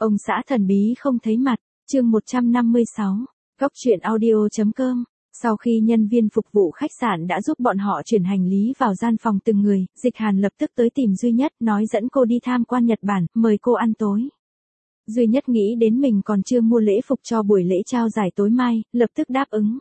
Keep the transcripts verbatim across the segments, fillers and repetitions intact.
Ông xã thần bí không thấy mặt, chương một trăm năm mươi sáu, Góc truyện audio.com. Sau khi nhân viên phục vụ khách sạn đã giúp bọn họ chuyển hành lý vào gian phòng từng người, Dịch Hàn lập tức tới tìm Duy Nhất, nói dẫn cô đi tham quan Nhật Bản, mời cô ăn tối. Duy Nhất nghĩ đến mình còn chưa mua lễ phục cho buổi lễ trao giải tối mai, lập tức đáp ứng.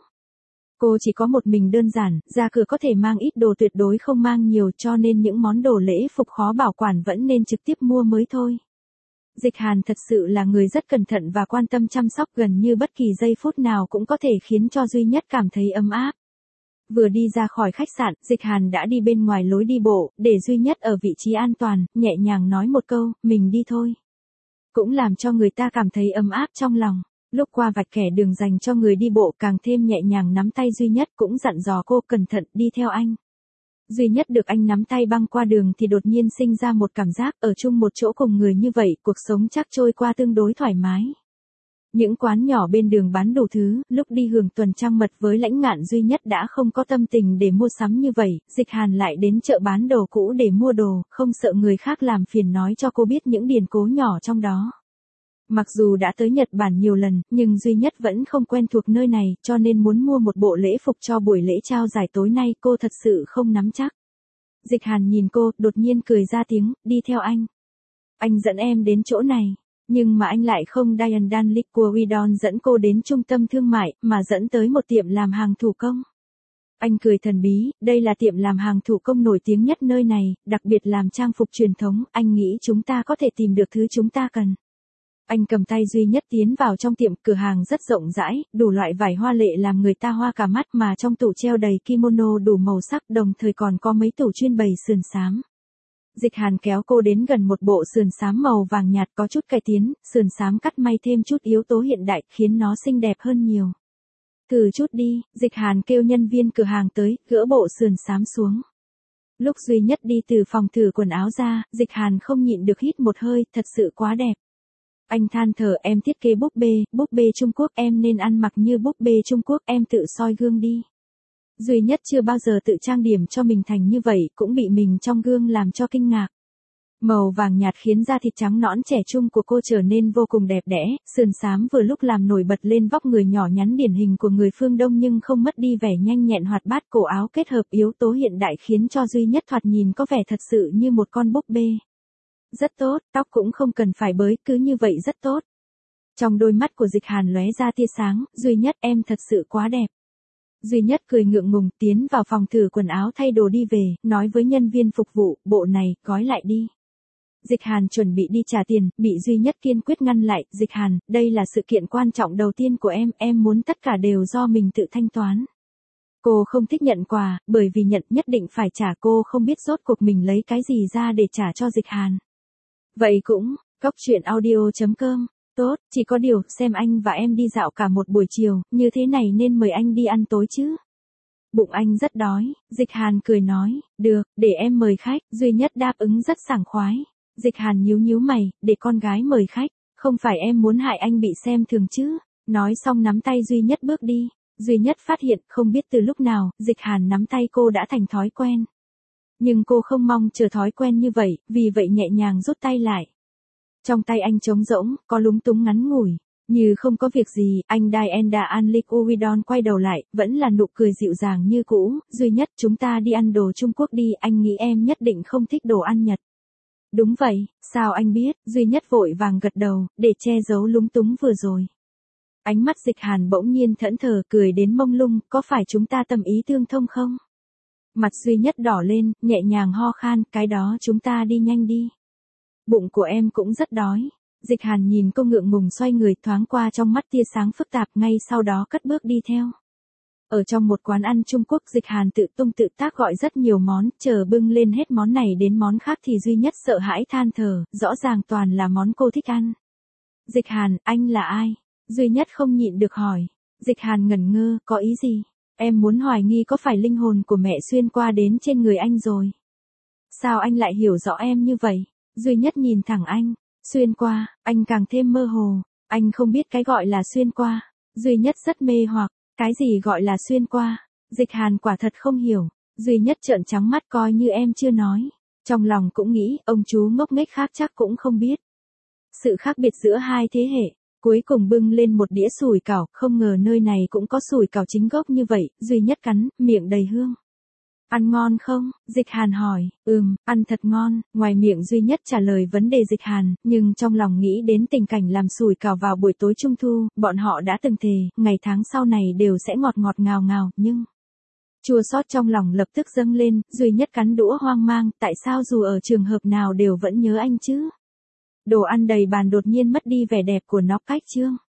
Cô chỉ có một mình đơn giản, ra cửa có thể mang ít đồ, tuyệt đối không mang nhiều, cho nên những món đồ lễ phục khó bảo quản vẫn nên trực tiếp mua mới thôi. Dịch Hàn thật sự là người rất cẩn thận và quan tâm chăm sóc, gần như bất kỳ giây phút nào cũng có thể khiến cho Duy Nhất cảm thấy ấm áp. Vừa đi ra khỏi khách sạn, Dịch Hàn đã đi bên ngoài lối đi bộ, để Duy Nhất ở vị trí an toàn, nhẹ nhàng nói một câu, mình đi thôi. Cũng làm cho người ta cảm thấy ấm áp trong lòng. Lúc qua vạch kẻ đường dành cho người đi bộ, càng thêm nhẹ nhàng nắm tay Duy Nhất, cũng dặn dò cô cẩn thận đi theo anh. Duy Nhất được anh nắm tay băng qua đường thì đột nhiên sinh ra một cảm giác ở chung một chỗ cùng người như vậy, cuộc sống chắc trôi qua tương đối thoải mái. Những quán nhỏ bên đường bán đủ thứ, lúc đi hưởng tuần trăng mật với Lãnh Ngạn Duy Nhất đã không có tâm tình để mua sắm như vậy, Dịch Hàn lại đến chợ bán đồ cũ để mua đồ, không sợ người khác làm phiền nói cho cô biết những điển cố nhỏ trong đó. Mặc dù đã tới Nhật Bản nhiều lần, nhưng Duy Nhất vẫn không quen thuộc nơi này, cho nên muốn mua một bộ lễ phục cho buổi lễ trao giải tối nay cô thật sự không nắm chắc. Dịch Hàn nhìn cô, đột nhiên cười ra tiếng, đi theo anh. Anh dẫn em đến chỗ này, nhưng mà anh lại không Diane Dan Liquidon dẫn cô đến trung tâm thương mại, mà dẫn tới một tiệm làm hàng thủ công. Anh cười thần bí, đây là tiệm làm hàng thủ công nổi tiếng nhất nơi này, đặc biệt làm trang phục truyền thống, anh nghĩ chúng ta có thể tìm được thứ chúng ta cần. Anh cầm tay Duy Nhất tiến vào trong tiệm, cửa hàng rất rộng rãi, đủ loại vải hoa lệ làm người ta hoa cả mắt, mà trong tủ treo đầy kimono đủ màu sắc, đồng thời còn có mấy tủ chuyên bày sườn xám. Dịch Hàn kéo cô đến gần một bộ sườn xám màu vàng nhạt có chút cải tiến, sườn xám cắt may thêm chút yếu tố hiện đại, khiến nó xinh đẹp hơn nhiều. Thử chút đi, Dịch Hàn kêu nhân viên cửa hàng tới, gỡ bộ sườn xám xuống. Lúc Duy Nhất đi từ phòng thử quần áo ra, Dịch Hàn không nhịn được hít một hơi, thật sự quá đẹp. Anh than thở, em thiết kế búp bê, búp bê Trung Quốc, em nên ăn mặc như búp bê Trung Quốc, em tự soi gương đi. Duy Nhất chưa bao giờ tự trang điểm cho mình thành như vậy, cũng bị mình trong gương làm cho kinh ngạc. Màu vàng nhạt khiến da thịt trắng nõn trẻ trung của cô trở nên vô cùng đẹp đẽ, sườn xám vừa lúc làm nổi bật lên vóc người nhỏ nhắn điển hình của người phương Đông nhưng không mất đi vẻ nhanh nhẹn hoạt bát, cổ áo kết hợp yếu tố hiện đại khiến cho Duy Nhất thoạt nhìn có vẻ thật sự như một con búp bê. Rất tốt, tóc cũng không cần phải bới, cứ như vậy rất tốt. Trong đôi mắt của Dịch Hàn lóe ra tia sáng, Duy Nhất em thật sự quá đẹp. Duy Nhất cười ngượng ngùng tiến vào phòng thử quần áo thay đồ đi về, nói với nhân viên phục vụ, bộ này, gói lại đi. Dịch Hàn chuẩn bị đi trả tiền, bị Duy Nhất kiên quyết ngăn lại, Dịch Hàn, đây là sự kiện quan trọng đầu tiên của em, em muốn tất cả đều do mình tự thanh toán. Cô không thích nhận quà, bởi vì nhận nhất định phải trả, cô không biết rốt cuộc mình lấy cái gì ra để trả cho Dịch Hàn. Vậy cũng, Góc truyện audio.com, tốt, chỉ có điều, xem anh và em đi dạo cả một buổi chiều, như thế này nên mời anh đi ăn tối chứ. Bụng anh rất đói, Dịch Hàn cười nói, được, để em mời khách, Duy Nhất đáp ứng rất sảng khoái. Dịch Hàn nhíu nhíu mày, để con gái mời khách, không phải em muốn hại anh bị xem thường chứ. Nói xong nắm tay Duy Nhất bước đi. Duy Nhất phát hiện, không biết từ lúc nào, Dịch Hàn nắm tay cô đã thành thói quen. Nhưng cô không mong chờ thói quen như vậy, vì vậy nhẹ nhàng rút tay lại. Trong tay anh trống rỗng, có lúng túng ngắn ngủi. Như không có việc gì, anh Diane Dan Liquidon quay đầu lại, vẫn là nụ cười dịu dàng như cũ. Duy Nhất, chúng ta đi ăn đồ Trung Quốc đi, anh nghĩ em nhất định không thích đồ ăn Nhật. Đúng vậy, sao anh biết? Duy Nhất vội vàng gật đầu, để che giấu lúng túng vừa rồi. Ánh mắt Dịch Hàn bỗng nhiên thẫn thờ, cười đến mông lung, có phải chúng ta tâm ý tương thông không? Mặt Duy Nhất đỏ lên, nhẹ nhàng ho khan, cái đó chúng ta đi nhanh đi. Bụng của em cũng rất đói. Dịch Hàn nhìn cô ngượng ngùng xoay người, thoáng qua trong mắt tia sáng phức tạp, ngay sau đó cất bước đi theo. Ở trong một quán ăn Trung Quốc, Dịch Hàn tự tung tự tác gọi rất nhiều món, chờ bưng lên hết món này đến món khác thì Duy Nhất sợ hãi than thở, rõ ràng toàn là món cô thích ăn. Dịch Hàn, anh là ai? Duy Nhất không nhịn được hỏi. Dịch Hàn ngẩn ngơ, có ý gì? Em muốn hoài nghi có phải linh hồn của mẹ xuyên qua đến trên người anh rồi. Sao anh lại hiểu rõ em như vậy? Duy Nhất nhìn thẳng anh. Xuyên qua, anh càng thêm mơ hồ. Anh không biết cái gọi là xuyên qua. Duy Nhất rất mê hoặc. Cái gì gọi là xuyên qua? Dịch Hàn quả thật không hiểu. Duy Nhất trợn trắng mắt coi như em chưa nói. Trong lòng cũng nghĩ, ông chú ngốc nghếch khác chắc cũng không biết. sự khác biệt giữa hai thế hệ. Cuối cùng bưng lên một đĩa sủi cảo, không ngờ nơi này cũng có sủi cảo chính gốc như vậy, duy nhất cắn, miệng đầy hương. Ăn ngon không? Dịch Hàn hỏi. Ừm, ăn thật ngon, ngoài miệng duy nhất trả lời vấn đề Dịch Hàn, nhưng trong lòng nghĩ đến tình cảnh làm sủi cảo vào buổi tối trung thu, bọn họ đã từng thề, ngày tháng sau này đều sẽ ngọt ngọt ngào ngào, nhưng... Chua xót trong lòng lập tức dâng lên, duy nhất cắn đũa hoang mang, tại sao dù ở trường hợp nào đều vẫn nhớ anh chứ? Đồ ăn đầy bàn đột nhiên mất đi vẻ đẹp của nó, cách chương.